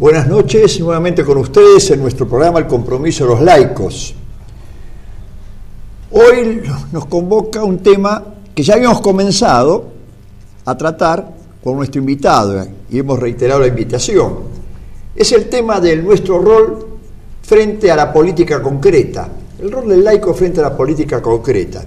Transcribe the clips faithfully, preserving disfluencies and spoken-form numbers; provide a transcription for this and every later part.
Buenas noches, nuevamente con ustedes en nuestro programa El Compromiso de los Laicos. Hoy nos convoca un tema que ya habíamos comenzado a tratar con nuestro invitado y hemos reiterado la invitación. Es el tema de nuestro rol frente a la política concreta, el rol del laico frente a la política concreta.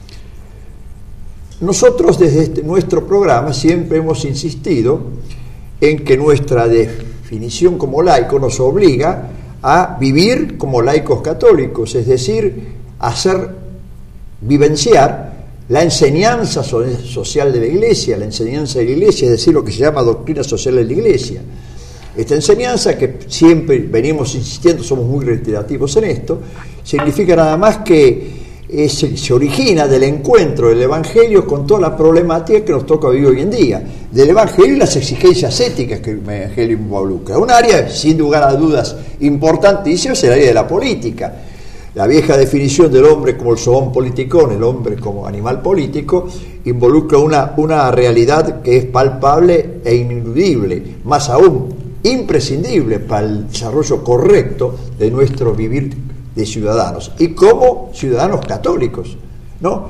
Nosotros desde este, nuestro programa siempre hemos insistido en que nuestra definición como laico nos obliga a vivir como laicos católicos, es decir, a hacer vivenciar la enseñanza social de la Iglesia, la enseñanza de la Iglesia, es decir, lo que se llama doctrina social de la Iglesia. Esta enseñanza, que siempre venimos insistiendo, somos muy reiterativos en esto, significa nada más que es, se origina del encuentro del Evangelio con toda la problemática que nos toca vivir hoy en día, del Evangelio y las exigencias éticas que el Evangelio involucra. Un área, sin lugar a dudas, importantísima es el área de la política. La vieja definición del hombre como el zoon politikon, el hombre como animal político, involucra una, una realidad que es palpable e ineludible, más aún imprescindible para el desarrollo correcto de nuestro vivir de ciudadanos y como ciudadanos católicos, ¿no?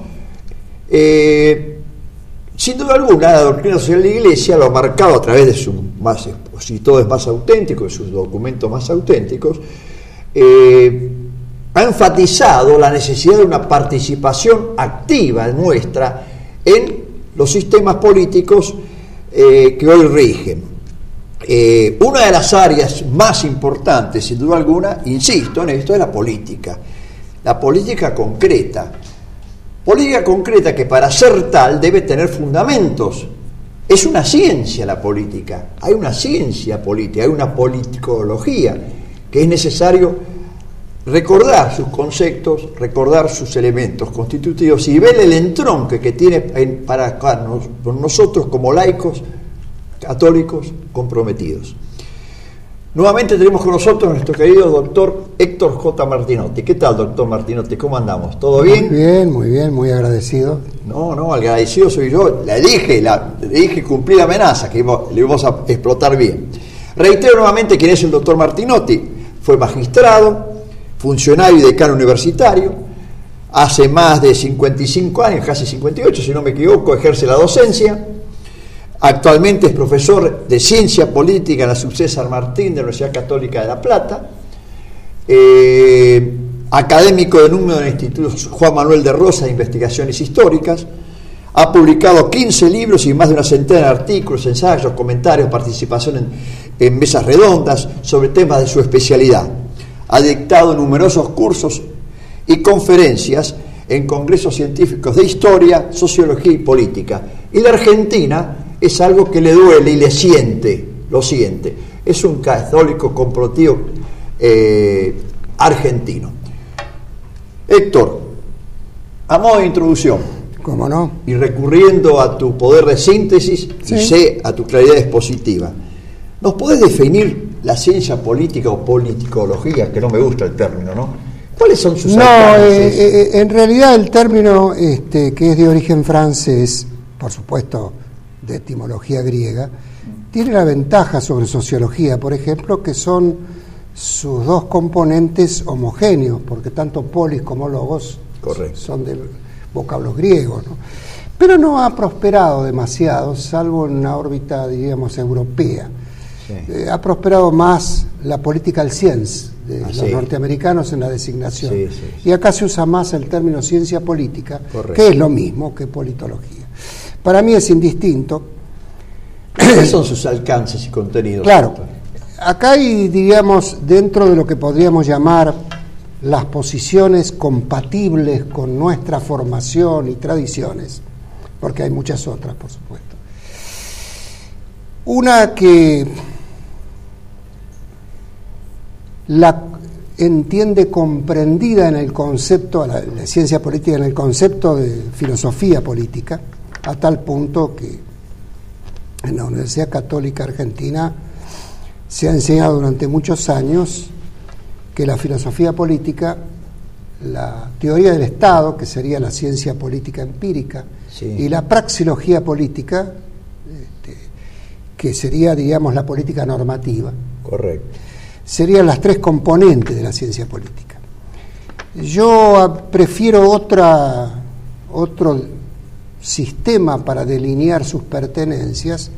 Eh, sin duda alguna, la doctrina social de la Iglesia lo ha marcado a través de sus más expositores más auténticos, de sus documentos más auténticos, eh, ha enfatizado la necesidad de una participación activa nuestra en los sistemas políticos eh, que hoy rigen. Eh, una de las áreas más importantes, sin duda alguna, insisto en esto, es la política. La política concreta. Política concreta que para ser tal debe tener fundamentos. Es una ciencia la política. Hay una ciencia política, hay una politicología que es necesario recordar sus conceptos, recordar sus elementos constitutivos y ver el entronque que tiene en, para con nosotros como laicos católicos comprometidos. Nuevamente tenemos con nosotros a nuestro querido doctor Héctor J. Martinotti. ¿Qué tal, doctor Martinotti? ¿Cómo andamos? ¿Todo bien? Muy bien, muy bien, muy agradecido. No, no, agradecido soy yo. Le dije, la, le dije cumplir la amenaza, que iba, le íbamos a explotar bien. Reitero nuevamente quién es el doctor Martinotti. Fue magistrado, funcionario y decano universitario. Hace más de cincuenta y cinco años, casi cincuenta y ocho, si no me equivoco, ejerce la docencia. Actualmente es profesor de Ciencia Política en la Subsede San Martín de la Universidad Católica de La Plata, eh, académico de número del Instituto Juan Manuel de Rosas de Investigaciones Históricas, ha publicado quince libros y más de una centena de artículos, ensayos, comentarios, participación en, en mesas redondas sobre temas de su especialidad. Ha dictado numerosos cursos y conferencias en congresos científicos de historia, sociología y política. Y la Argentina es algo que le duele y le siente, lo siente. Es un católico comprometido eh, argentino. Héctor, a modo de introducción, ¿cómo no? Y recurriendo a tu poder de síntesis, ¿sí? Y sé a tu claridad expositiva, ¿nos podés definir la ciencia política o politicología? Que no me gusta el término, ¿no? ¿Cuáles son sus no, alcances? Eh, eh, en realidad el término este, que es de origen francés, por supuesto de etimología griega, tiene la ventaja sobre sociología, por ejemplo, que son sus dos componentes homogéneos, porque tanto polis como logos Correcto. Son de vocablos griegos, ¿no? Pero no ha prosperado demasiado, salvo en una órbita, diríamos, europea. Sí. Eh, ha prosperado más la political science de ah, los sí. norteamericanos en la designación. Sí, sí, sí. Y acá se usa más el término ciencia política, Correcto. Que es lo mismo que politología. Para mí es indistinto. ¿Cuáles son sus alcances y contenidos? Claro, acá hay, digamos, dentro de lo que podríamos llamar las posiciones compatibles con nuestra formación y tradiciones, porque hay muchas otras, por supuesto. Una que la entiende comprendida en el concepto, la, la ciencia política en el concepto de filosofía política, a tal punto que en la Universidad Católica Argentina se ha enseñado durante muchos años que la filosofía política, la teoría del Estado, que sería la ciencia política empírica, sí. y la praxeología política, este, que sería, digamos, la política normativa, Correcto. Serían las tres componentes de la ciencia política. Yo prefiero otra, otro sistema para delinear sus pertenencias.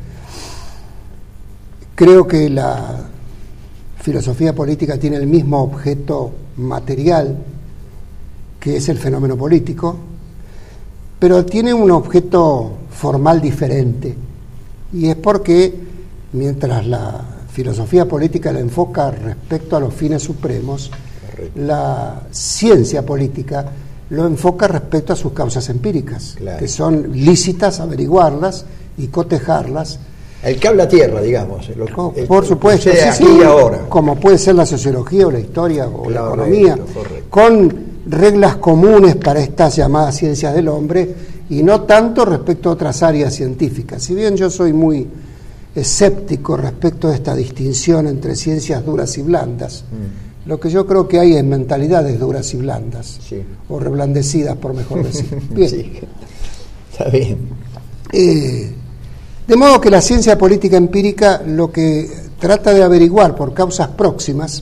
Creo que la filosofía política tiene el mismo objeto material, que es el fenómeno político, pero tiene un objeto formal diferente, y es porque mientras la filosofía política la enfoca respecto a los fines supremos, correcto, la ciencia política lo enfoca respecto a sus causas empíricas, claro, que son lícitas averiguarlas y cotejarlas. El cable a tierra, digamos. Lo, oh, el, por supuesto, sí, sí, aquí sí, y ahora. Como puede ser la sociología o la historia o claro, la economía, correcto, con reglas comunes para estas llamadas ciencias del hombre y no tanto respecto a otras áreas científicas. Si bien yo soy muy escéptico respecto a esta distinción entre ciencias duras y blandas, mm. lo que yo creo que hay es mentalidades duras y blandas, sí, o reblandecidas, por mejor decir. Bien. Sí. Está bien. Eh, de modo que la ciencia política empírica lo que trata de averiguar por causas próximas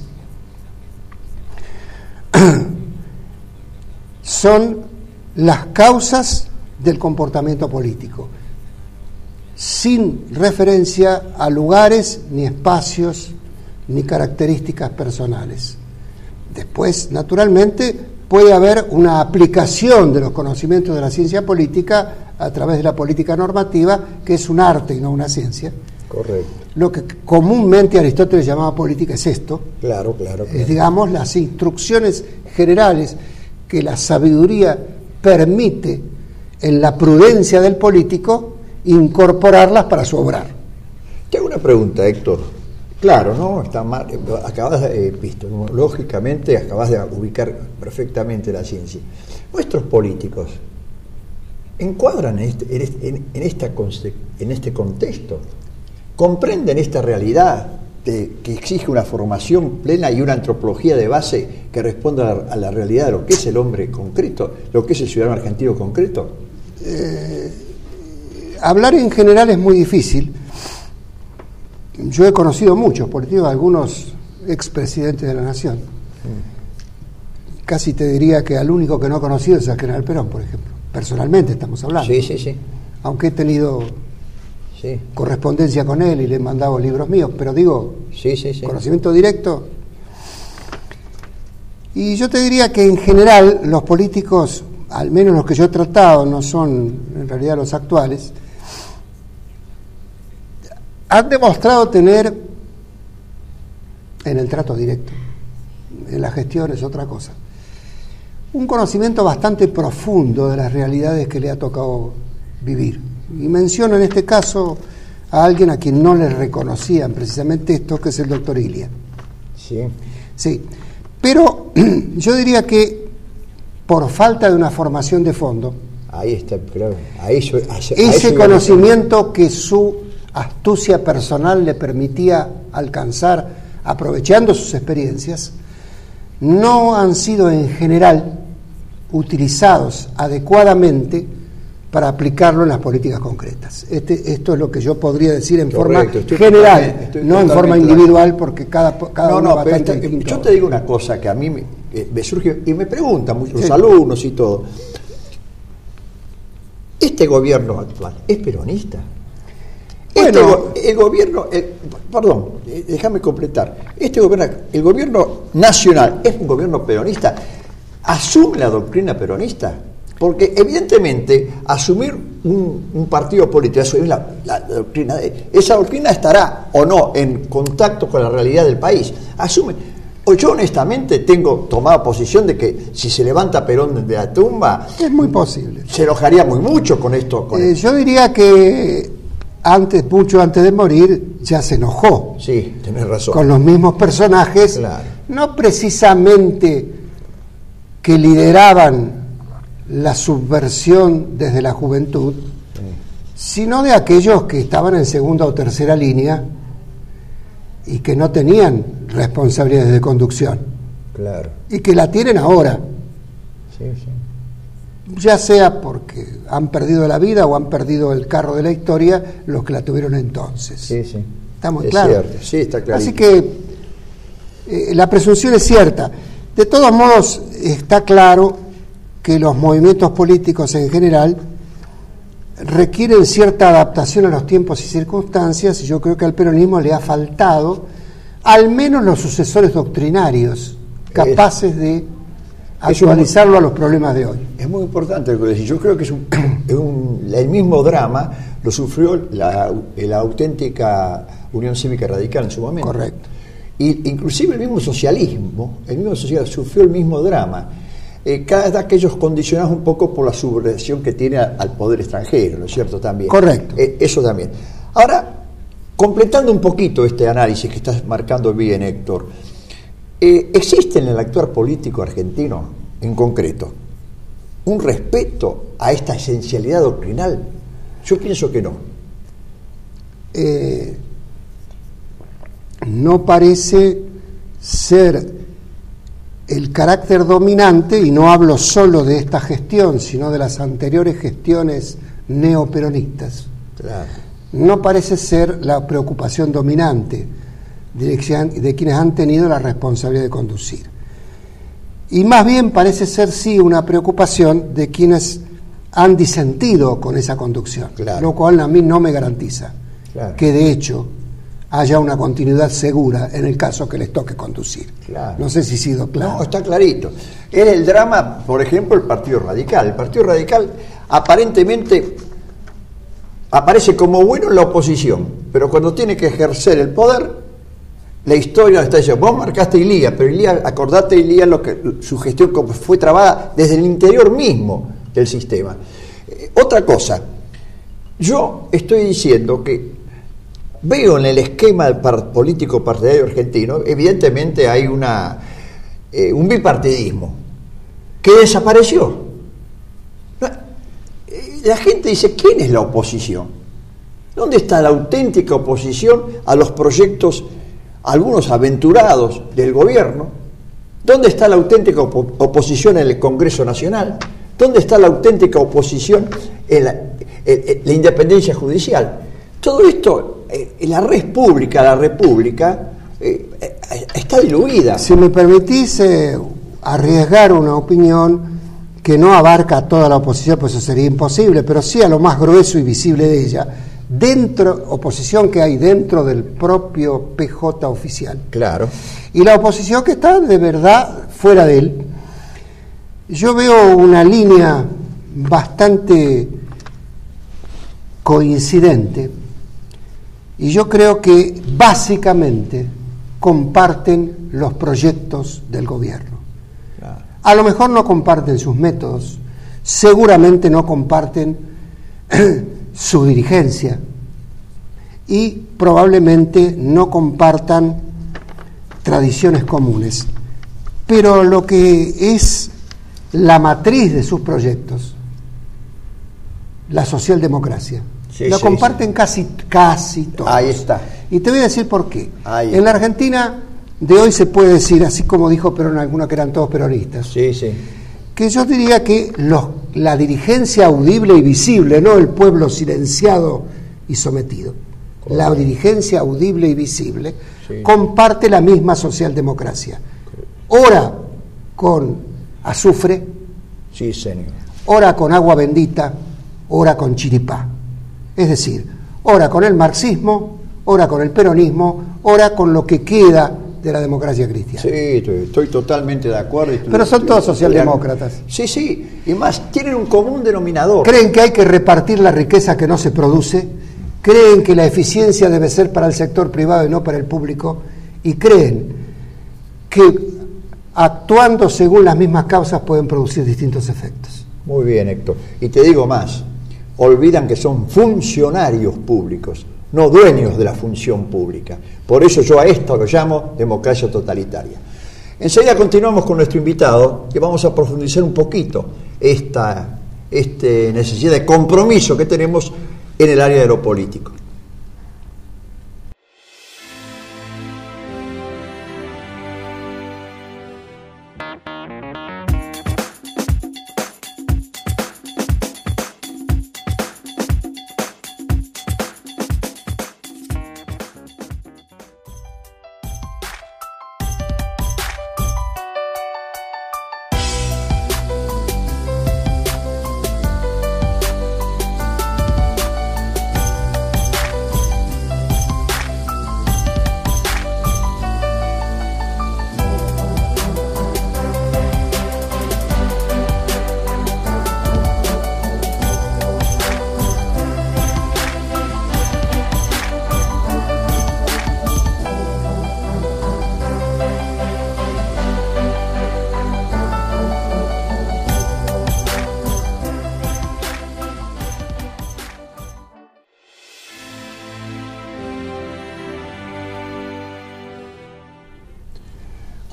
son las causas del comportamiento político, sin referencia a lugares, ni espacios, ni características personales. Después, naturalmente, puede haber una aplicación de los conocimientos de la ciencia política a través de la política normativa, que es un arte y no una ciencia. Correcto. Lo que comúnmente Aristóteles llamaba política es esto. Claro, claro, claro. Es, digamos, las instrucciones generales que la sabiduría permite en la prudencia del político incorporarlas para su obrar. Te hago una pregunta, Héctor. Claro, ¿no? Está mal, acabas de, epistemológicamente, acabas de ubicar perfectamente la ciencia. Nuestros políticos encuadran en este, en, este, en, esta, en este contexto, comprenden esta realidad de, que exige una formación plena y una antropología de base que responda a la, a la realidad de lo que es el hombre concreto, lo que es el ciudadano argentino concreto. Eh, hablar en general es muy difícil. Yo he conocido muchos políticos, algunos expresidentes de la nación. Mm. Casi te diría que al único que no he conocido es al general Perón, por ejemplo. Personalmente estamos hablando. Sí, sí, sí. Aunque he tenido sí. correspondencia con él y le he mandado libros míos, pero digo, sí, sí, sí. conocimiento directo. Y yo te diría que en general los políticos, al menos los que yo he tratado, no son en realidad los actuales, han demostrado tener, en el trato directo, en la gestión es otra cosa, un conocimiento bastante profundo de las realidades que le ha tocado vivir. Y menciono en este caso a alguien a quien no le reconocían precisamente esto, que es el doctor Ilia. Sí. Sí, pero yo diría que por falta de una formación de fondo, ahí está, claro, ahí yo, ahí, ese conocimiento que su astucia personal le permitía alcanzar aprovechando sus experiencias, no han sido en general utilizados adecuadamente para aplicarlo en las políticas concretas. Este, esto es lo que yo podría decir en Correcto, forma general, estoy no en forma claro. individual, porque cada, cada no, uno no, va pero tanto esta, distinto. yo te digo una cosa que a mí me, eh, me surge y me preguntan muchos Sí. alumnos y todo. ¿Este gobierno actual es peronista? Este Bueno, go- el gobierno, el, perdón, eh, déjame completar. Este gobierno, el gobierno nacional es un gobierno peronista. ¿Asume la doctrina peronista? Porque evidentemente asumir un, un partido político, asumir la, la, la doctrina, de, esa doctrina estará o no en contacto con la realidad del país. Asume. O yo honestamente tengo tomado posición de que si se levanta Perón de la tumba, es muy posible. se enojaría muy mucho con esto. Con Eh, esto. yo diría que antes, mucho antes de morir, ya se enojó Sí, tenés razón. con los mismos personajes, Claro. no precisamente que lideraban la subversión desde la juventud, sino de aquellos que estaban en segunda o tercera línea y que no tenían responsabilidades de conducción, Claro. y que la tienen ahora, Sí, sí. ya sea porque han perdido la vida o han perdido el carro de la historia los que la tuvieron entonces. Sí, sí. Está muy es claro. Cierto. Sí, está claro. Así que eh, la presunción es cierta. De todos modos, está claro que los movimientos políticos en general requieren cierta adaptación a los tiempos y circunstancias, y yo creo que al peronismo le ha faltado al menos los sucesores doctrinarios capaces de actualizarlo a los problemas de hoy. Es muy importante lo que decís. Yo creo que es, un, es un, el mismo drama lo sufrió la, la auténtica Unión Cívica Radical en su momento. Correcto. Y inclusive el mismo socialismo, el mismo socialismo sufrió el mismo drama. Eh, cada que ellos condicionados un poco por la subversión que tiene a, al poder extranjero, ¿no es cierto? También. Correcto. Eh, eso también. Ahora, completando un poquito este análisis que estás marcando bien, Héctor, eh, ¿existe en el actuar político argentino, en concreto, un respeto a esta esencialidad doctrinal? Yo pienso que no. Eh, no parece ser el carácter dominante, y no hablo solo de esta gestión, sino de las anteriores gestiones neoperonistas. Claro. No parece ser la preocupación dominante de, de quienes han tenido la responsabilidad de conducir. Y más bien parece ser sí una preocupación de quienes han disentido con esa conducción, claro. Lo cual a mí no me garantiza claro. que de hecho haya una continuidad segura en el caso que les toque conducir. Claro. No sé si he sido claro. No, está clarito. Es el drama, por ejemplo, el Partido Radical. El Partido Radical aparentemente aparece como bueno en la oposición, pero cuando tiene que ejercer el poder, la historia está diciendo, vos marcaste Ilía, pero Ilía, acordate Ilía, lo que, su gestión fue trabada desde el interior mismo del sistema. Eh, otra cosa, yo estoy diciendo que veo en el esquema del par político partidario argentino, evidentemente hay una eh, un bipartidismo que desapareció. La gente dice, ¿quién es la oposición? ¿Dónde está la auténtica oposición a los proyectos, algunos aventurados del gobierno? ¿Dónde está la auténtica op oposición en el Congreso Nacional? ¿Dónde está la auténtica oposición en la, en, en la independencia judicial? Todo esto, eh, la red pública, la república, eh, eh, está diluida. Si me permitís eh, arriesgar una opinión que no abarca a toda la oposición, pues eso sería imposible, pero sí a lo más grueso y visible de ella, dentro, oposición que hay dentro del propio P J oficial. Claro. Y la oposición que está de verdad fuera de él. Yo veo una línea bastante coincidente, y yo creo que básicamente comparten los proyectos del gobierno. Claro. A lo mejor no comparten sus métodos, seguramente no comparten su dirigencia, y probablemente no compartan tradiciones comunes. Pero lo que es la matriz de sus proyectos, la socialdemocracia, sí, la sí, comparten sí. casi, casi todos. Ahí está. Y te voy a decir por qué. Ahí en la Argentina de hoy se puede decir, así como dijo Perón, algunos que eran todos peronistas, sí, sí. que yo diría que los, la dirigencia audible y visible, no el pueblo silenciado y sometido, correcto. La dirigencia audible y visible, sí. comparte la misma socialdemocracia. Ora con azufre, sí, señor. Ora con agua bendita, ora con chiripá. Es decir, ora con el marxismo, ora con el peronismo, ora con lo que queda de la democracia cristiana. Sí, estoy, estoy totalmente de acuerdo. Estoy, Pero son estoy, todos socialdemócratas. Sí, sí, y más, tienen un común denominador. Creen que hay que repartir la riqueza que no se produce, creen que la eficiencia debe ser para el sector privado y no para el público, y creen que actuando según las mismas causas pueden producir distintos efectos. Muy bien, Héctor. Y te digo más, olvidan que son funcionarios públicos, no dueños de la función pública. Por eso yo a esto lo llamo democracia totalitaria. Enseguida continuamos con nuestro invitado, que vamos a profundizar un poquito esta, esta necesidad de compromiso que tenemos en el área de lo político.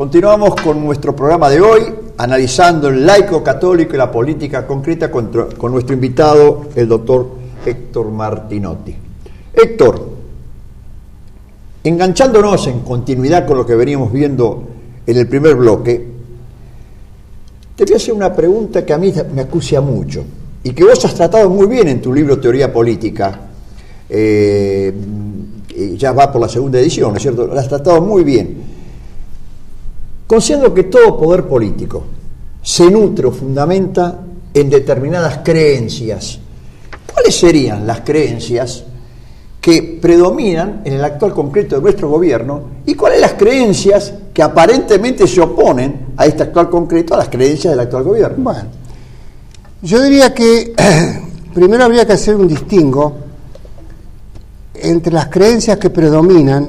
Continuamos con nuestro programa de hoy, analizando el laico católico y la política concreta con, con nuestro invitado, el doctor Héctor Martinotti. Héctor, enganchándonos en continuidad con lo que veníamos viendo en el primer bloque, te voy a hacer una pregunta que a mí me acucia mucho y que vos has tratado muy bien en tu libro Teoría Política. Eh, ya va por la segunda edición, ¿no es cierto? Lo has tratado muy bien. Considerando que todo poder político se nutre o fundamenta en determinadas creencias, ¿cuáles serían las creencias que predominan en el actual concreto de nuestro gobierno y cuáles las creencias que aparentemente se oponen a este actual concreto, a las creencias del actual gobierno? Bueno, yo diría que primero habría que hacer un distingo entre las creencias que predominan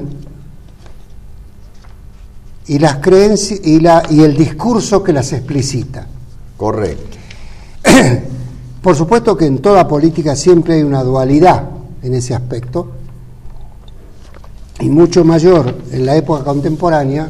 y las creencias y, la, y el discurso que las explicita. Correcto. Por supuesto que en toda política siempre hay una dualidad en ese aspecto, y mucho mayor en la época contemporánea,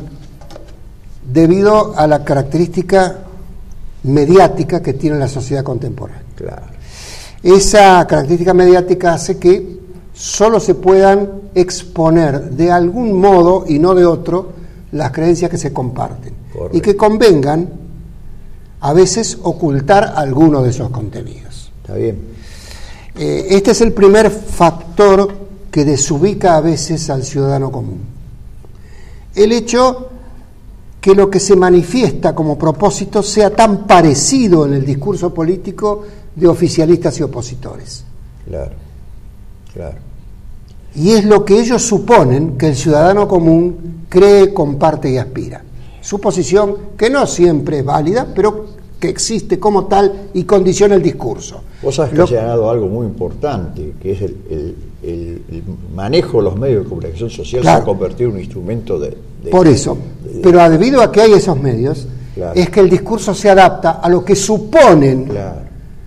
debido a la característica mediática que tiene la sociedad contemporánea. Claro. Esa característica mediática hace que solo se puedan exponer de algún modo y no de otro las creencias que se comparten. Correcto. Y que convengan a veces ocultar alguno de esos contenidos. Está bien. Eh, este es el primer factor que desubica a veces al ciudadano común. El hecho que lo que se manifiesta como propósito sea tan parecido en el discurso político de oficialistas y opositores. Claro, claro. Y es lo que ellos suponen que el ciudadano común cree, comparte y aspira. Suposición que no siempre es válida, pero que existe como tal y condiciona el discurso. Vos sabés que has señalado algo muy importante, que es el, el, el, el manejo de los medios de comunicación social. Claro. Se ha convertido en un instrumento de... de Por eso, de, de, pero debido a que hay esos medios, claro, es que el discurso se adapta a lo que suponen, claro,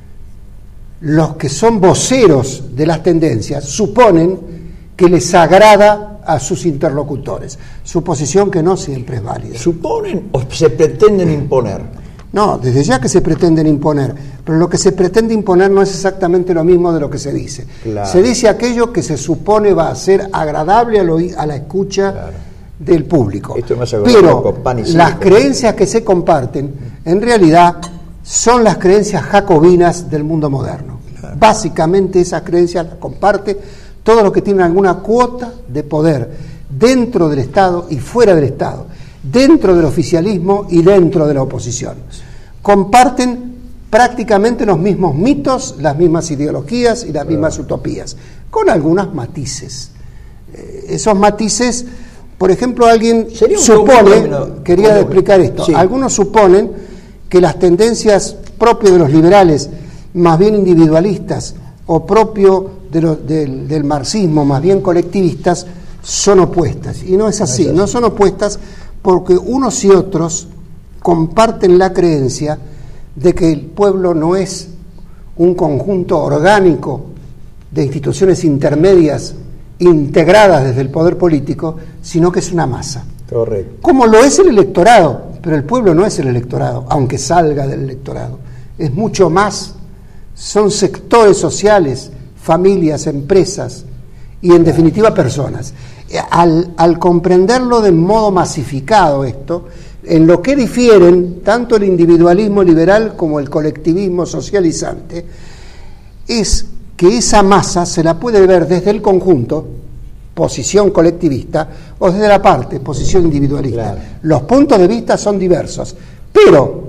los que son voceros de las tendencias, suponen que les agrada a sus interlocutores. Suposición que no siempre es válida. ¿Suponen o se pretenden imponer? No, desde ya que se pretenden imponer, pero lo que se pretende imponer no es exactamente lo mismo de lo que se dice. Claro. Se dice aquello que se supone va a ser agradable a, lo, a la escucha, claro, del público. Esto me hace pero con pan y las creencias que se comparten, en realidad, son las creencias jacobinas del mundo moderno. Claro. Básicamente esas creencias las comparte todo lo que tiene alguna cuota de poder dentro del Estado y fuera del Estado, dentro del oficialismo y dentro de la oposición. Comparten prácticamente los mismos mitos, las mismas ideologías y las mismas utopías, con algunos matices. Eh, esos matices, por ejemplo, alguien supone, no, quería no, explicar esto, sí. Algunos suponen que las tendencias propias de los liberales, más bien individualistas, o propio de lo, del, del marxismo, más bien colectivistas, son opuestas. Y no es así, no, es así. No son opuestas porque unos y otros comparten la creencia de que el pueblo no es un conjunto orgánico de instituciones intermedias integradas desde el poder político, sino que es una masa. Correcto. Como lo es el electorado, pero el pueblo no es el electorado, aunque salga del electorado. Es mucho más. Son sectores sociales, familias, empresas y en definitiva personas. Al, al comprenderlo de modo masificado esto, en lo que difieren tanto el individualismo liberal como el colectivismo socializante, es que esa masa se la puede ver desde el conjunto, posición colectivista, o desde la parte, posición individualista. Claro. Los puntos de vista son diversos, pero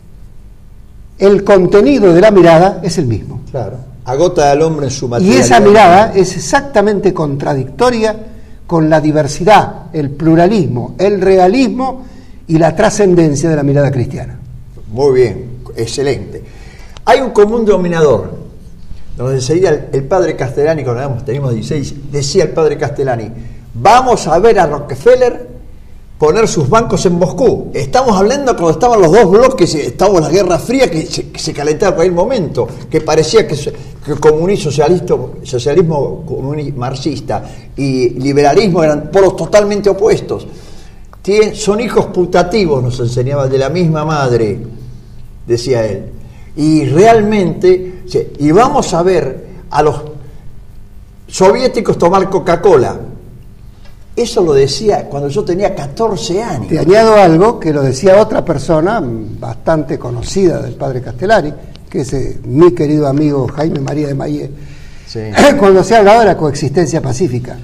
el contenido de la mirada es el mismo. Claro. Agota al hombre en su materialidad. Y esa mirada es exactamente contradictoria con la diversidad, el pluralismo, el realismo y la trascendencia de la mirada cristiana. Muy bien, excelente. Hay un común denominador, donde sería el, el padre Castellani, cuando teníamos dieciséis, decía el padre Castellani, vamos a ver a Rockefeller poner sus bancos en Moscú. Estamos hablando cuando estaban los dos bloques, estábamos en la Guerra Fría, que se, que se calentaba por el momento, que parecía que, que comunismo, socialismo, socialismo comunista, marxista y liberalismo eran polos totalmente opuestos. tien, son hijos putativos, nos enseñaba, de la misma madre, decía él. Y realmente, y vamos a ver a los soviéticos tomar Coca-Cola. Eso lo decía cuando yo tenía catorce años. Te añado algo que lo decía otra persona bastante conocida del padre Castellari, que es eh, mi querido amigo Jaime María de Mayé, sí. Cuando se hablaba de la coexistencia pacífica.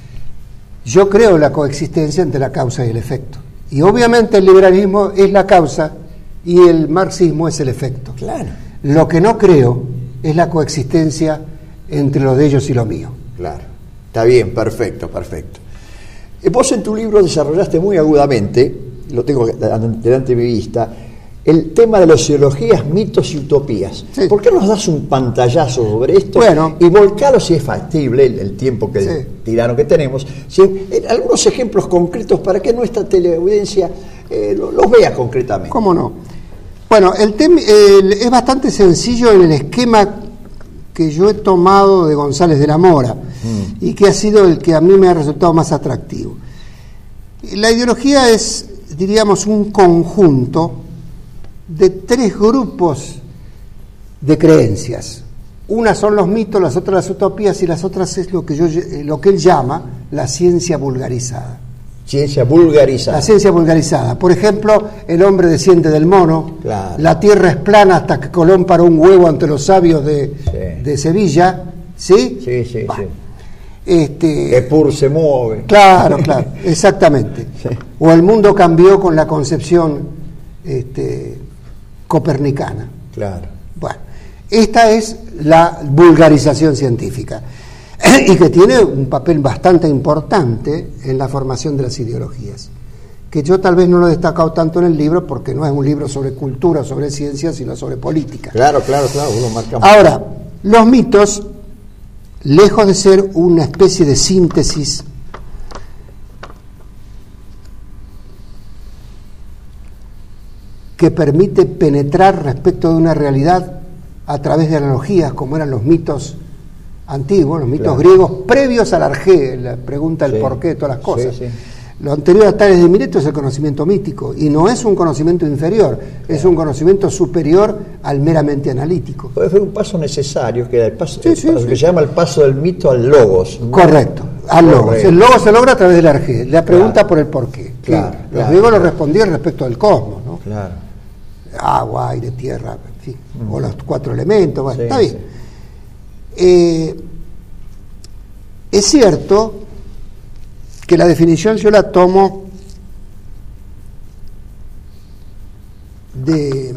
Yo creo en la coexistencia entre la causa y el efecto. Y obviamente el liberalismo es la causa y el marxismo es el efecto. Claro. Lo que no creo es la coexistencia entre lo de ellos y lo mío. Claro. Está bien, perfecto, perfecto. Vos en tu libro desarrollaste muy agudamente, lo tengo delante de mi vista, el tema de las ideologías, mitos y utopías. Sí. ¿Por qué nos das un pantallazo sobre esto? Bueno, y volcalo si es factible el, el tiempo que sí. tirano que tenemos, si, en algunos ejemplos concretos para que nuestra teleaudiencia eh, lo, los vea concretamente. ¿Cómo no? Bueno, el tema es bastante sencillo en el esquema que yo he tomado de González de la Mora mm. y que ha sido el que a mí me ha resultado más atractivo. La ideología es, diríamos, un conjunto de tres grupos de creencias. Una son los mitos, las otras las utopías y las otras es lo que yo lo que él llama la ciencia vulgarizada. Ciencia vulgarizada. La ciencia vulgarizada. Por ejemplo, el hombre desciende del mono, claro. La tierra es plana hasta que Colón paró un huevo ante los sabios de, sí. de Sevilla, ¿sí? Sí, sí, bah. sí. Este, Epur se mueve. Claro, claro, exactamente. Sí. O el mundo cambió con la concepción este, copernicana. Claro. Bueno, esta es la vulgarización científica y que tiene un papel bastante importante en la formación de las ideologías, que yo tal vez no lo he destacado tanto en el libro porque no es un libro sobre cultura, sobre ciencia, sino sobre política. Claro, claro, claro, lo marcamos. Ahora, los mitos, lejos de ser una especie de síntesis que permite penetrar respecto de una realidad a través de analogías, como eran los mitos antiguos, los mitos claro. griegos, previos al Arjé, la pregunta del sí. porqué de todas las cosas. Sí, sí. Lo anterior a Tales de Mileto es el conocimiento mítico, y no es un conocimiento inferior, claro. es un conocimiento superior al meramente analítico. Puede ser un paso necesario, que, el paso, sí, el sí, paso sí. que se llama el paso del mito al logos. ¿No? Correcto, al Correcto. logos. El logos se logra a través del Arjé, la pregunta claro. por el porqué. Claro, los claro, griegos claro. lo respondían respecto del cosmos, ¿no? Claro. Agua, aire, tierra, en fin, mm. o los cuatro elementos, bueno, sí, está bien. Sí. Eh, es cierto que la definición yo la tomo de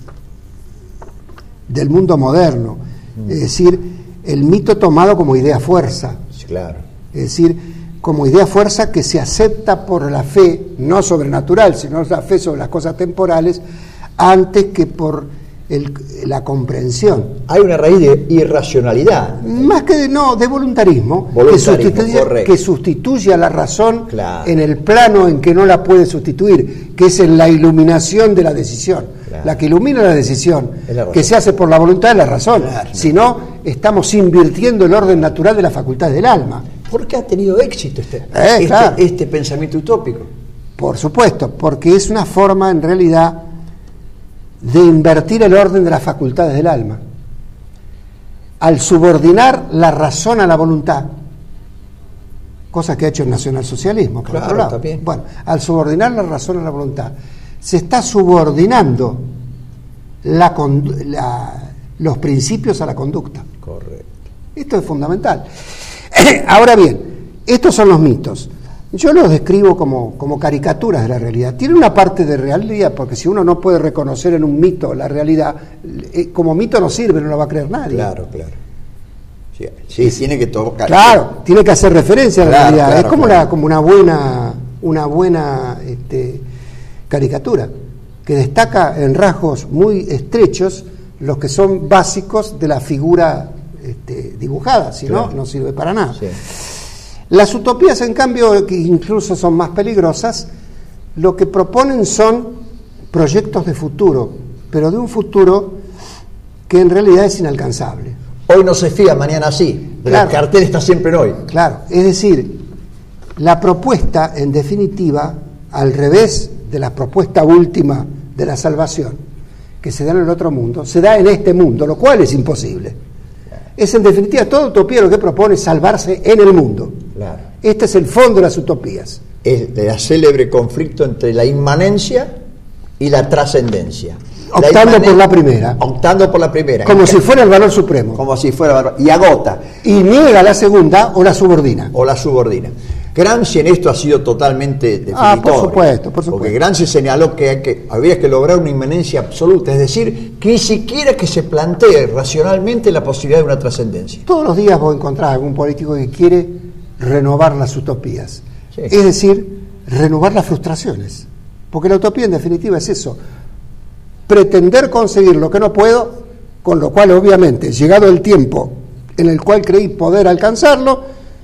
del mundo moderno, mm. es decir, el mito tomado como idea fuerza, sí, claro. es decir, como idea fuerza que se acepta por la fe, no sobrenatural, sino la fe sobre las cosas temporales, antes que por el, la comprensión. Hay una raíz de irracionalidad. Más que de, no, de voluntarismo, voluntarismo que, sustituye, que sustituye a la razón claro. en el plano en que no la puede sustituir, que es en la iluminación de la decisión. Claro. La que ilumina la decisión, la que se hace por la voluntad de la razón. Claro. Si no, estamos invirtiendo el orden natural de la facultad del alma. ¿Por qué ha tenido éxito este, eh, este, claro. este pensamiento utópico? Por supuesto, porque es una forma en realidad de invertir el orden de las facultades del alma. Al subordinar la razón a la voluntad, cosa que ha hecho el nacionalsocialismo, por claro, otro lado. También. Bueno, al subordinar la razón a la voluntad, se está subordinando la, la, los principios a la conducta. Correcto. Esto es fundamental. Ahora bien, estos son los mitos. Yo los describo como, como caricaturas de la realidad. Tiene una parte de realidad, porque si uno no puede reconocer en un mito la realidad, eh, como mito no sirve, no lo va a creer nadie. Claro, claro. Sí, sí tiene que tocar. Claro, tiene que hacer referencia a la claro, realidad. Claro, es como, claro. la, como una buena, una buena este, caricatura, que destaca en rasgos muy estrechos los que son básicos de la figura este, dibujada, si claro. no, no sirve para nada. Sí. Las utopías, en cambio, que incluso son más peligrosas, lo que proponen son proyectos de futuro, pero de un futuro que en realidad es inalcanzable. Hoy no se fía, mañana sí. Claro. El cartel está siempre en hoy. Claro, es decir, la propuesta, en definitiva, al revés de la propuesta última de la salvación, que se da en el otro mundo, se da en este mundo, lo cual es imposible. Es en definitiva, toda utopía lo que propone es salvarse en el mundo. Claro. Este es el fondo de las utopías. Es el célebre conflicto entre la inmanencia y la trascendencia. Optando la por la primera. Optando por la primera. Como si fuera el valor supremo. Como si fuera el valor. Y agota. Y niega la segunda o la subordina. O la subordina. Gramsci en esto ha sido totalmente definitorio. Ah, por supuesto, por supuesto. Porque Gramsci señaló que, hay que había que lograr una inmanencia absoluta, es decir, que ni siquiera que se plantee racionalmente la posibilidad de una trascendencia. Todos los días vos encontrás algún político que quiere renovar las utopías. Sí. Es decir, renovar las frustraciones. Porque la utopía en definitiva es eso. Pretender conseguir lo que no puedo, con lo cual obviamente, llegado el tiempo en el cual creí poder alcanzarlo,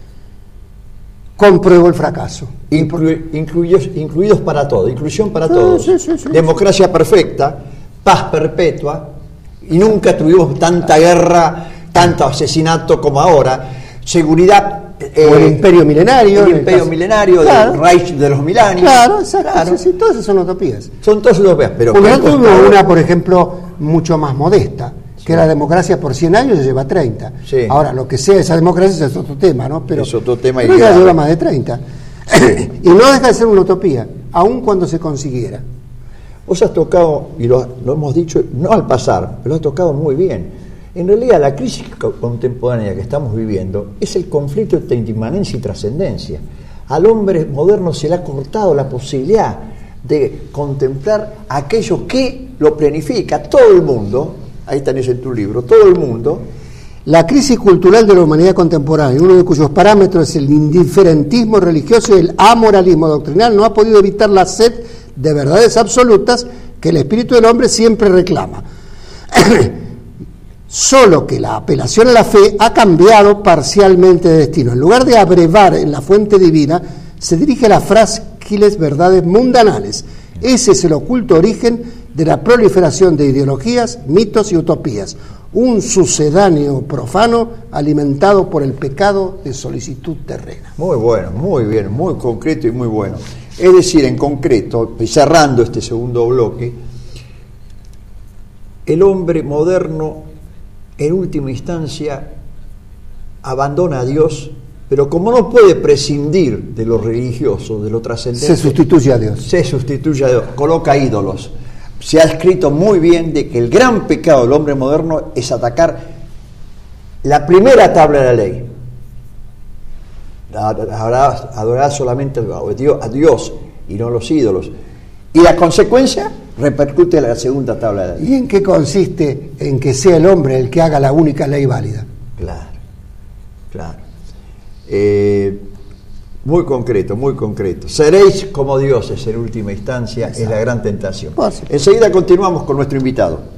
compruebo el fracaso. Inclu incluidos, incluidos para todo, inclusión para sí, todos. Sí, sí, sí, democracia sí. perfecta, paz perpetua, y nunca tuvimos tanta guerra, tanto asesinato como ahora, seguridad. Eh, o el imperio milenario. El imperio el milenario, claro. Del Reich de los mil años. Claro, exacto. Claro. Sí, sí, todas esas son utopías. Son todas utopías, pero... Por lo tanto, hubo una, por ejemplo, mucho más modesta, sí. que la democracia por cien años se lleva treinta. Sí. Ahora, lo que sea esa democracia es otro tema, ¿no? Pero, es otro tema. Pero ella lleva más de treinta. Y no deja de ser una utopía, aun cuando se consiguiera. Vos has tocado, y lo, lo hemos dicho, no al pasar, pero lo has tocado muy bien. En realidad, la crisis contemporánea que estamos viviendo es el conflicto entre inmanencia y trascendencia. Al hombre moderno se le ha cortado la posibilidad de contemplar aquello que lo planifica todo el mundo. Ahí tenés en tu libro, todo el mundo. La crisis cultural de la humanidad contemporánea, uno de cuyos parámetros es el indiferentismo religioso y el amoralismo doctrinal, no ha podido evitar la sed de verdades absolutas que el espíritu del hombre siempre reclama. Solo que la apelación a la fe ha cambiado parcialmente de destino. En lugar de abrevar en la fuente divina, se dirige a las frágiles verdades mundanales. Ese es el oculto origen de la proliferación de ideologías, mitos y utopías. Un sucedáneo profano alimentado por el pecado de solicitud terrena. Muy bueno, muy bien, muy concreto y muy bueno. Es decir, en concreto, cerrando este segundo bloque, el hombre moderno en última instancia abandona a Dios, pero como no puede prescindir de lo religioso, de lo trascendente, se sustituye a Dios. Se sustituye a Dios, coloca ídolos. Se ha escrito muy bien de que el gran pecado del hombre moderno es atacar la primera tabla de la ley. Adorar solamente a Dios y no a los ídolos. Y la consecuencia repercute en la segunda tabla de la ley. ¿Y en qué consiste en que sea el hombre el que haga la única ley válida? Claro, claro. Eh, muy concreto, muy concreto. Seréis como dioses en última instancia. Exacto. Es la gran tentación. Pues, enseguida continuamos con nuestro invitado.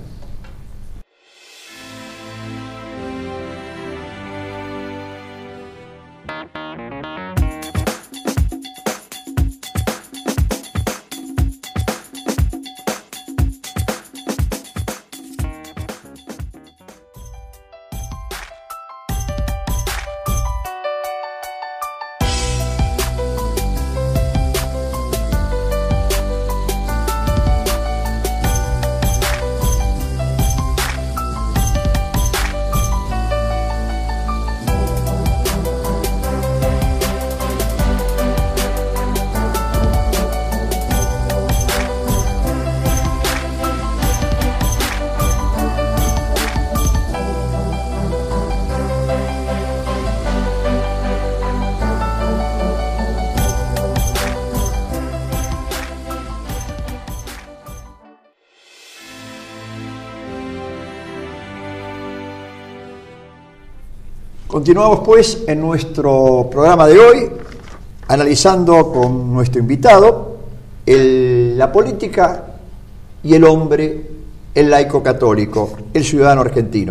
Continuamos pues en nuestro programa de hoy, analizando con nuestro invitado el, la política y el hombre, el laico católico, el ciudadano argentino.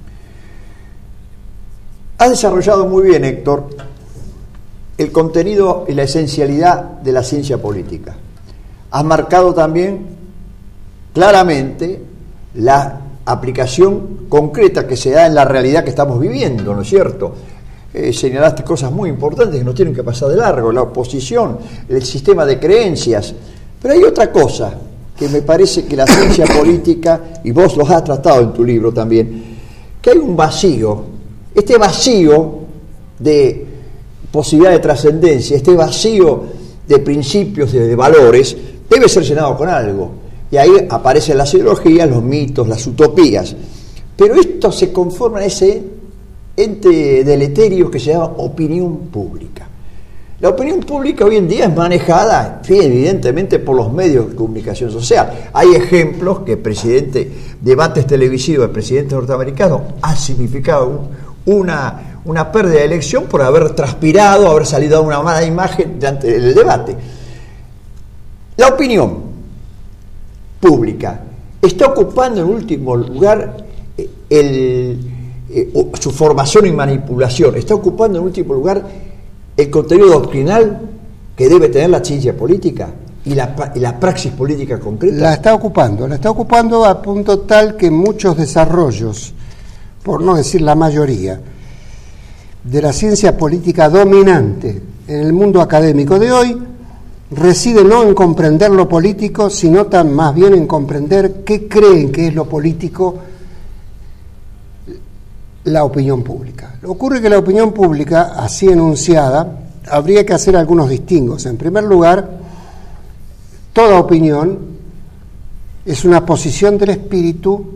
Ha desarrollado muy bien, Héctor, el contenido y la esencialidad de la ciencia política. Has marcado también claramente la aplicación concreta que se da en la realidad que estamos viviendo, ¿no es cierto? eh, señalaste cosas muy importantes que no tienen que pasar de largo, la oposición, el sistema de creencias. Pero hay otra cosa que me parece que la ciencia política, y vos los has tratado en tu libro también, que hay un vacío, este vacío de posibilidad de trascendencia, este vacío de principios, de, de valores, debe ser llenado con algo. Y ahí aparecen las ideologías, los mitos, las utopías. Pero esto se conforma en ese ente deleterio que se llama opinión pública. La opinión pública hoy en día es manejada, evidentemente, por los medios de comunicación social. Hay ejemplos que el presidente, debates televisivos del presidente norteamericano ha significado una, una pérdida de elección por haber transpirado, haber salido a una mala imagen durante el debate. La opinión pública está ocupando en último lugar el, eh, su formación y manipulación, está ocupando en último lugar el contenido doctrinal que debe tener la ciencia política y la, y la praxis política concreta. La está ocupando, la está ocupando a punto tal que muchos desarrollos, por no decir la mayoría, de la ciencia política dominante en el mundo académico de hoy reside no en comprender lo político, sino tan más bien en comprender qué creen que es lo político la opinión pública. Ocurre que la opinión pública, así enunciada, habría que hacer algunos distingos. En primer lugar, toda opinión es una posición del espíritu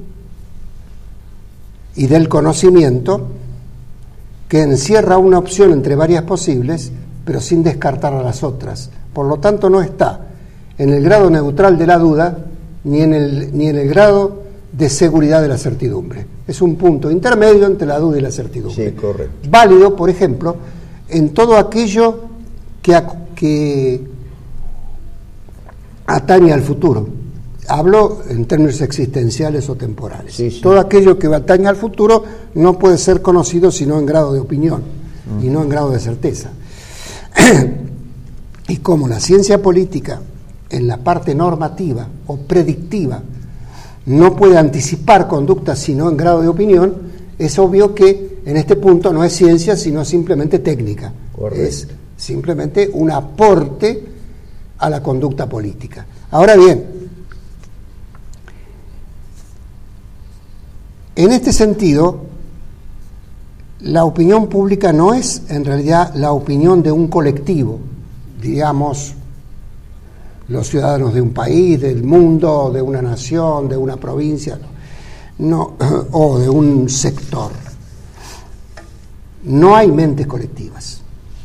y del conocimiento que encierra una opción entre varias posibles, pero sin descartar a las otras. Por lo tanto, no está en el grado neutral de la duda ni en el, ni en el grado de seguridad de la certidumbre. Es un punto intermedio entre la duda y la certidumbre. Sí, correcto. Válido, por ejemplo, en todo aquello que, que atañe al futuro. Hablo en términos existenciales o temporales. Sí, sí. Todo aquello que atañe al futuro no puede ser conocido sino en grado de opinión uh-huh. y no en grado de certeza. Y como la ciencia política, en la parte normativa o predictiva, no puede anticipar conductas sino en grado de opinión, es obvio que en este punto no es ciencia sino simplemente técnica. Correcto. Es simplemente un aporte a la conducta política. Ahora bien, en este sentido, la opinión pública no es en realidad la opinión de un colectivo, digamos, los ciudadanos de un país, del mundo, de una nación, de una provincia, no, no, o de un sector. No hay mentes colectivas.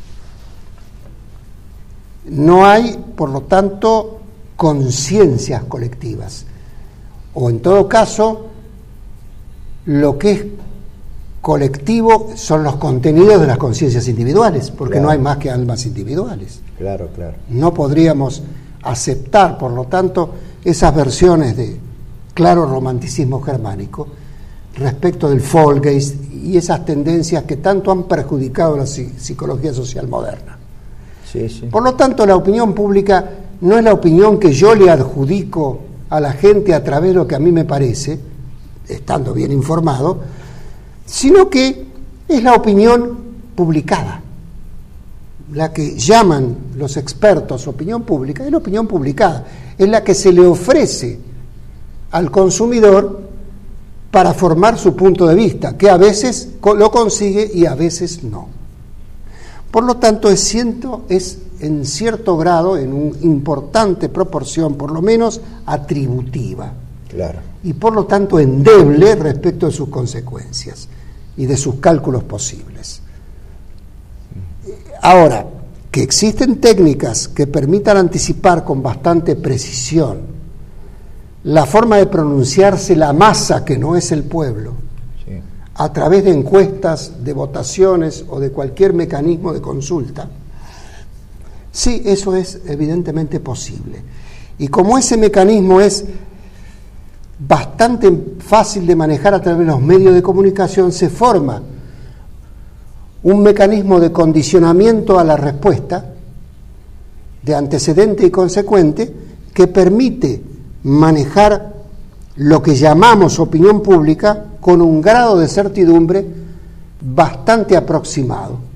No hay, por lo tanto, conciencias colectivas. O en todo caso, lo que es colectivo son los contenidos de las conciencias individuales, porque claro. no hay más que almas individuales. Claro, claro. No podríamos aceptar, por lo tanto, esas versiones de claro romanticismo germánico respecto del Folgeist y esas tendencias que tanto han perjudicado la psicología social moderna. Sí, sí. Por lo tanto, la opinión pública no es la opinión que yo le adjudico a la gente a través de lo que a mí me parece, estando bien informado, sino que es la opinión publicada. La que llaman los expertos opinión pública es la opinión publicada, es la que se le ofrece al consumidor para formar su punto de vista, que a veces lo consigue y a veces no. Por lo tanto, es, ciento, es en cierto grado, en una importante proporción, por lo menos atributiva. Claro. Y por lo tanto endeble respecto de sus consecuencias y de sus cálculos posibles. Ahora, que existen técnicas que permitan anticipar con bastante precisión la forma de pronunciarse la masa, que no es el pueblo, sí. a través de encuestas, de votaciones o de cualquier mecanismo de consulta, sí, eso es evidentemente posible. Y como ese mecanismo es bastante fácil de manejar a través de los medios de comunicación, se forma un mecanismo de condicionamiento a la respuesta, de antecedente y consecuente, que permite manejar lo que llamamos opinión pública con un grado de certidumbre bastante aproximado.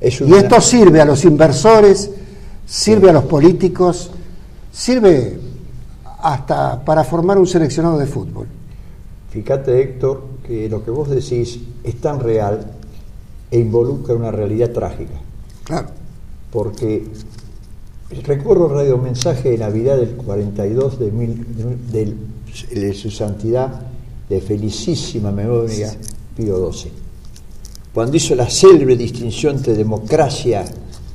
Es y esto sirve a los inversores, sirve sí. a los políticos, sirve hasta para formar un seleccionado de fútbol. Fíjate, Héctor, que lo que vos decís es tan real e involucra una realidad trágica. Claro. Porque recuerdo el radiomensaje de Navidad del cuarenta y dos de, mil, de, de su santidad, de felicísima memoria, Pío doce, cuando hizo la célebre distinción entre democracia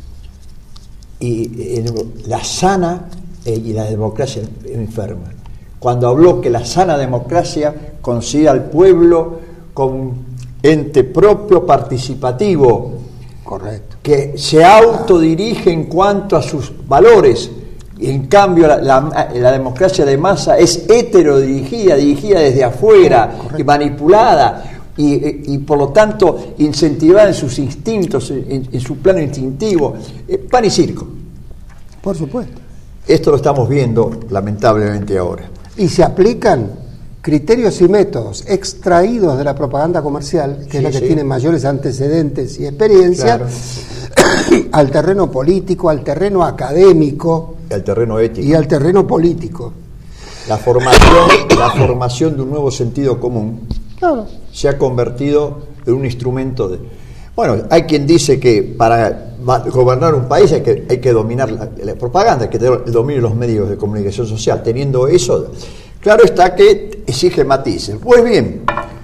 y eh, la sana eh, y la democracia enferma. Cuando habló que la sana democracia considera al pueblo como un ente propio participativo, correcto, que se autodirige en cuanto a sus valores, y en cambio la, la, la democracia de masa es heterodirigida, dirigida desde afuera, correcto, y manipulada, y, y por lo tanto incentivada en sus instintos, en, en su plano instintivo, eh, pan y circo. Por supuesto. Esto lo estamos viendo lamentablemente ahora. Y se aplican criterios y métodos extraídos de la propaganda comercial, que sí, es la que sí. tiene mayores antecedentes y experiencia, claro, al terreno político, al terreno académico, al terreno ético y al terreno político. La formación, la formación de un nuevo sentido común, claro, se ha convertido en un instrumento de... Bueno, hay quien dice que para gobernar un país hay que, hay que dominar la, la propaganda, hay que tener el dominio de los medios de comunicación social. Teniendo eso, claro está que exige matices. Pues bien,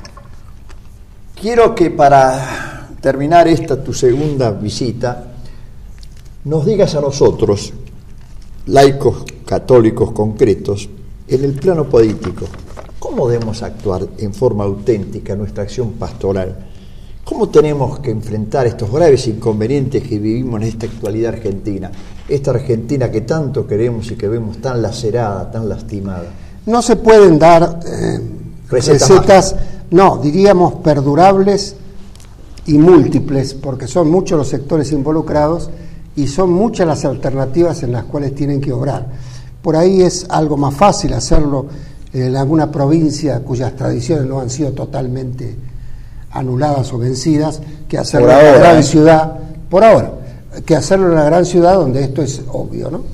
quiero que para terminar esta tu segunda visita, nos digas a nosotros, laicos católicos concretos, en el plano político, ¿cómo debemos actuar en forma auténtica en nuestra acción pastoral? ¿Cómo tenemos que enfrentar estos graves inconvenientes que vivimos en esta actualidad argentina? Esta Argentina que tanto queremos y que vemos tan lacerada, tan lastimada. No se pueden dar eh, recetas, recetas no, diríamos perdurables y múltiples, porque son muchos los sectores involucrados y son muchas las alternativas en las cuales tienen que obrar. Por ahí es algo más fácil hacerlo en alguna provincia cuyas tradiciones no han sido totalmente anuladas o vencidas, que hacerlo en la gran ciudad, por ahora, que hacerlo en la gran ciudad donde esto es obvio, ¿no?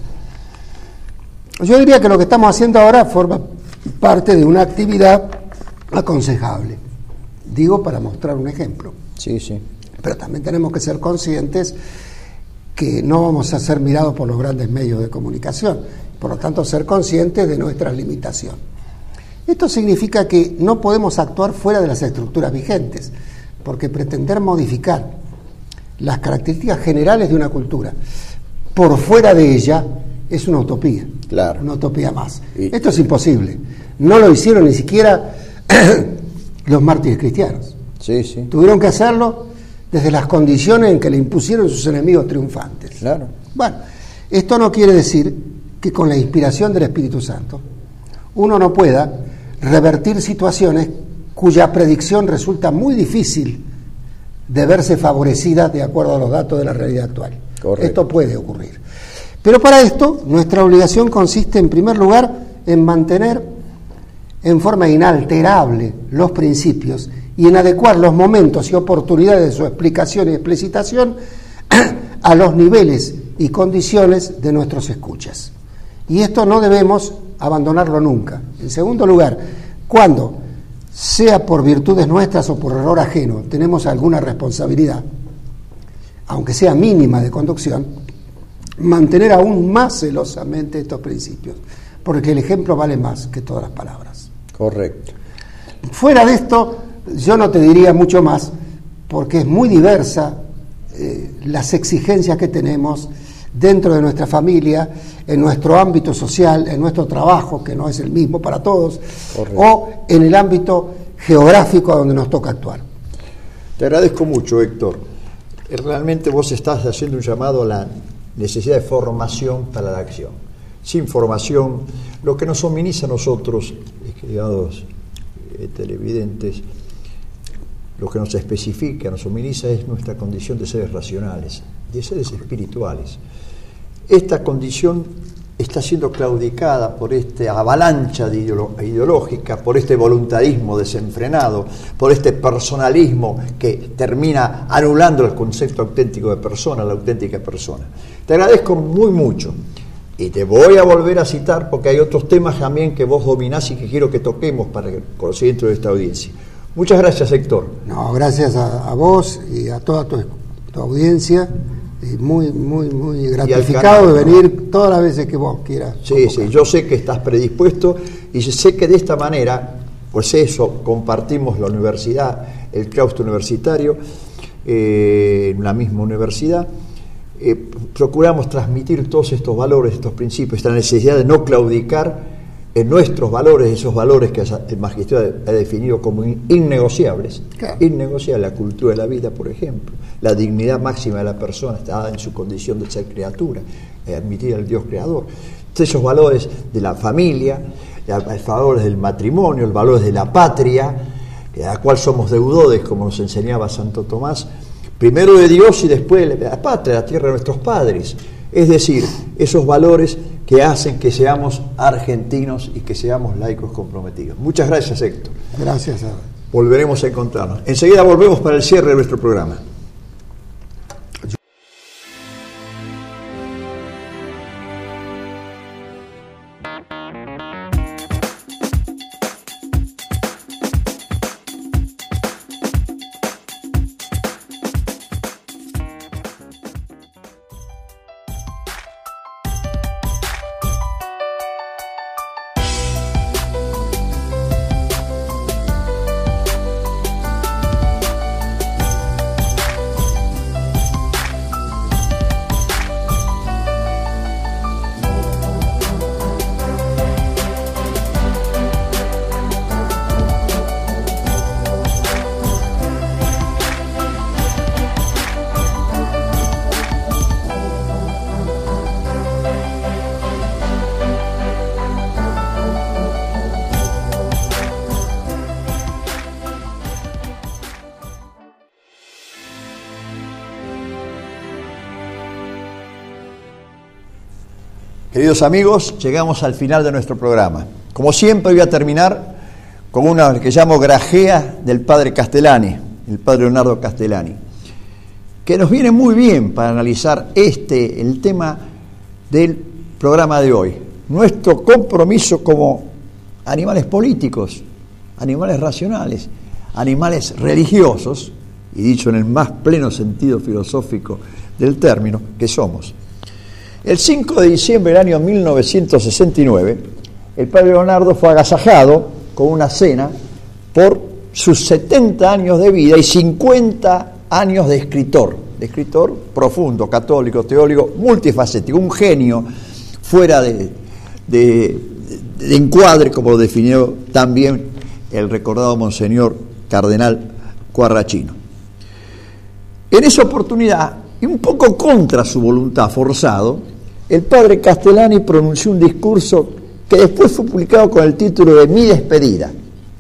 Yo diría que lo que estamos haciendo ahora forma parte de una actividad aconsejable. Digo para mostrar un ejemplo. Sí, sí. Pero también tenemos que ser conscientes que no vamos a ser mirados por los grandes medios de comunicación, por lo tanto ser conscientes de nuestra limitación. Esto significa que no podemos actuar fuera de las estructuras vigentes, porque pretender modificar las características generales de una cultura por fuera de ella es una utopía, claro, una utopía más. Y... Esto es imposible. No lo hicieron ni siquiera los mártires cristianos. Sí, sí. Tuvieron que hacerlo desde las condiciones en que le impusieron sus enemigos triunfantes. Claro. Bueno, esto no quiere decir que con la inspiración del Espíritu Santo uno no pueda revertir situaciones cuya predicción resulta muy difícil de verse favorecida de acuerdo a los datos de la realidad actual. Correcto. Esto puede ocurrir. Pero para esto, nuestra obligación consiste, en primer lugar, en mantener en forma inalterable los principios y en adecuar los momentos y oportunidades de su explicación y explicitación a los niveles y condiciones de nuestros escuchas. Y esto no debemos abandonarlo nunca. En segundo lugar, cuando, sea por virtudes nuestras o por error ajeno, tenemos alguna responsabilidad, aunque sea mínima de conducción, mantener aún más celosamente estos principios, porque el ejemplo vale más que todas las palabras. Correcto. Fuera de esto, yo no te diría mucho más, porque es muy diversa eh, las exigencias que tenemos dentro de nuestra familia, en nuestro ámbito social, en nuestro trabajo, que no es el mismo para todos, correcto, o en el ámbito geográfico donde nos toca actuar. Te agradezco mucho, Héctor. Realmente vos estás haciendo un llamado a la necesidad de formación para la acción. Sin formación, lo que nos suministra a nosotros, estimados eh, televidentes, lo que nos especifica, nos suministra es nuestra condición de seres racionales, de seres espirituales. Esta condición está siendo claudicada por esta avalancha de ideolo- ideológica, por este voluntarismo desenfrenado, por este personalismo que termina anulando el concepto auténtico de persona, la auténtica persona. Te agradezco muy mucho y te voy a volver a citar porque hay otros temas también que vos dominás y que quiero que toquemos para el conocimiento de esta audiencia. Muchas gracias, Héctor. No, gracias a, a vos y a toda tu, tu audiencia. Y muy, muy, muy gratificado canal, de venir, ¿no?, todas las veces que vos quieras. Sí, convocar. Sí, yo sé que estás predispuesto y sé que de esta manera, pues eso, compartimos la universidad, el claustro universitario, eh, en la misma universidad, eh, procuramos transmitir todos estos valores, estos principios, esta necesidad de no claudicar en nuestros valores, esos valores que el magistrado ha definido como innegociables. Claro. Innegociable, la cultura de la vida, por ejemplo, la dignidad máxima de la persona está dada en su condición de ser criatura, eh, admitir al Dios creador. Esos valores de la familia, los valores del matrimonio, los valores de la patria, de la cual somos deudores, como nos enseñaba Santo Tomás, primero de Dios y después de la patria, la tierra de nuestros padres. Es decir, esos valores que hacen que seamos argentinos y que seamos laicos comprometidos. Muchas gracias, Héctor. Gracias. Volveremos a encontrarnos. Enseguida volvemos para el cierre de nuestro programa. Queridos amigos, llegamos al final de nuestro programa. Como siempre voy a terminar con una que llamo grajea del padre Castellani, el padre Leonardo Castellani, que nos viene muy bien para analizar este, el tema del programa de hoy. Nuestro compromiso como animales políticos, animales racionales, animales religiosos, y dicho en el más pleno sentido filosófico del término, que somos. El cinco de diciembre del año mil novecientos sesenta y nueve, el padre Leonardo fue agasajado con una cena por sus setenta años de vida y cincuenta años de escritor, de escritor profundo, católico, teólogo, multifacético, un genio fuera de, de, de encuadre, como lo definió también el recordado monseñor cardenal Quarracino. En esa oportunidad, y un poco contra su voluntad, forzado, el padre Castellani pronunció un discurso que después fue publicado con el título de Mi despedida.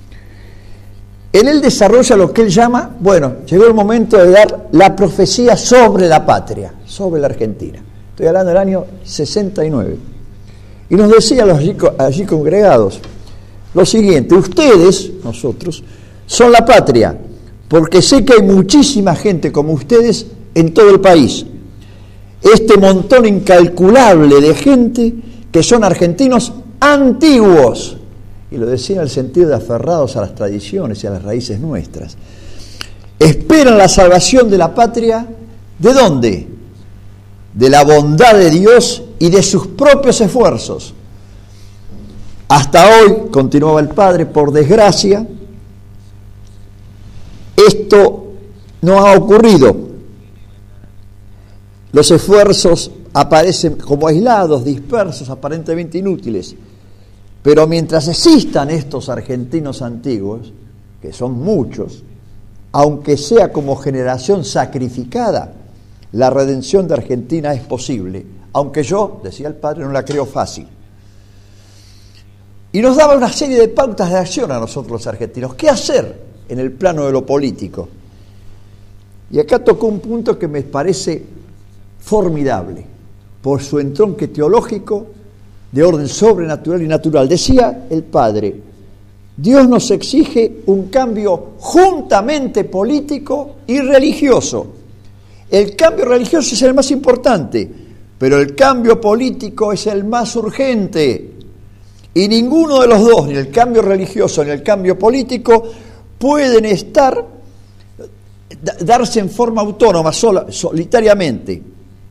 En él desarrolla lo que él llama, bueno, llegó el momento de dar la profecía sobre la patria, sobre la Argentina. Estoy hablando del año sesenta y nueve. Y nos decía a los allí, allí congregados lo siguiente: ustedes, nosotros, son la patria, porque sé que hay muchísima gente como ustedes en todo el país. Este montón incalculable de gente que son argentinos antiguos, y lo decía en el sentido de aferrados a las tradiciones y a las raíces nuestras, esperan la salvación de la patria. ¿De dónde? De la bondad de Dios y de sus propios esfuerzos. Hasta hoy, continuaba el padre, por desgracia, esto no ha ocurrido. Los esfuerzos aparecen como aislados, dispersos, aparentemente inútiles. Pero mientras existan estos argentinos antiguos, que son muchos, aunque sea como generación sacrificada, la redención de Argentina es posible, aunque yo, decía el padre, no la creo fácil. Y nos daba una serie de pautas de acción a nosotros los argentinos. ¿Qué hacer en el plano de lo político? Y acá tocó un punto que me parece formidable, por su entronque teológico de orden sobrenatural y natural. Decía el Padre, Dios nos exige un cambio juntamente político y religioso. El cambio religioso es el más importante, pero el cambio político es el más urgente. Y ninguno de los dos, ni el cambio religioso ni el cambio político, pueden estar, darse en forma autónoma, sola, solitariamente.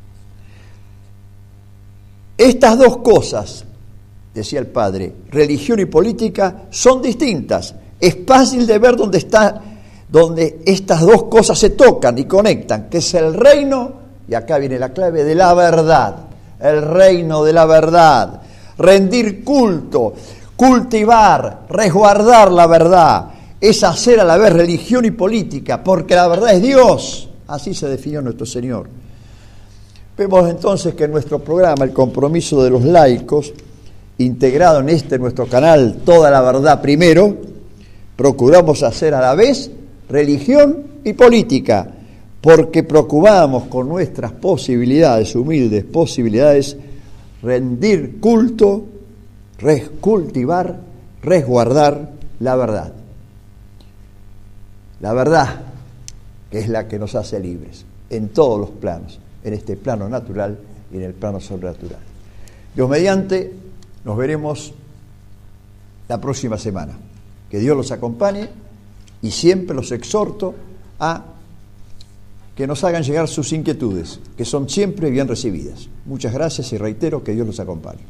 Estas dos cosas, decía el Padre, religión y política, son distintas. Es fácil de ver dónde está, donde estas dos cosas se tocan y conectan, que es el reino, y acá viene la clave, de la verdad. El reino de la verdad. Rendir culto, cultivar, resguardar la verdad, es hacer a la vez religión y política, porque la verdad es Dios. Así se definió nuestro Señor. Vemos entonces que en nuestro programa, el compromiso de los laicos, integrado en este nuestro canal, Toda la Verdad Primero, procuramos hacer a la vez religión y política, porque procuramos con nuestras posibilidades, humildes posibilidades, rendir culto, res, cultivar, resguardar la verdad. La verdad, que es la que nos hace libres, en todos los planos, en este plano natural y en el plano sobrenatural. Dios mediante, nos veremos la próxima semana. Que Dios los acompañe y siempre los exhorto a que nos hagan llegar sus inquietudes, que son siempre bien recibidas. Muchas gracias y reitero que Dios los acompañe.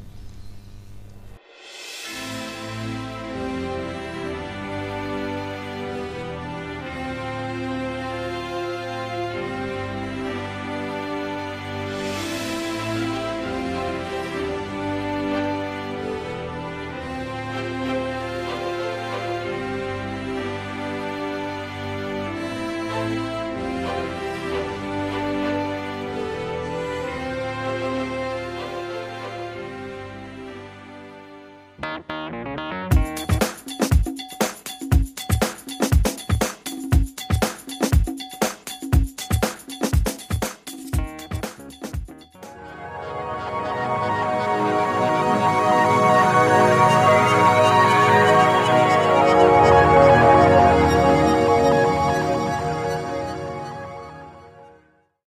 Bye.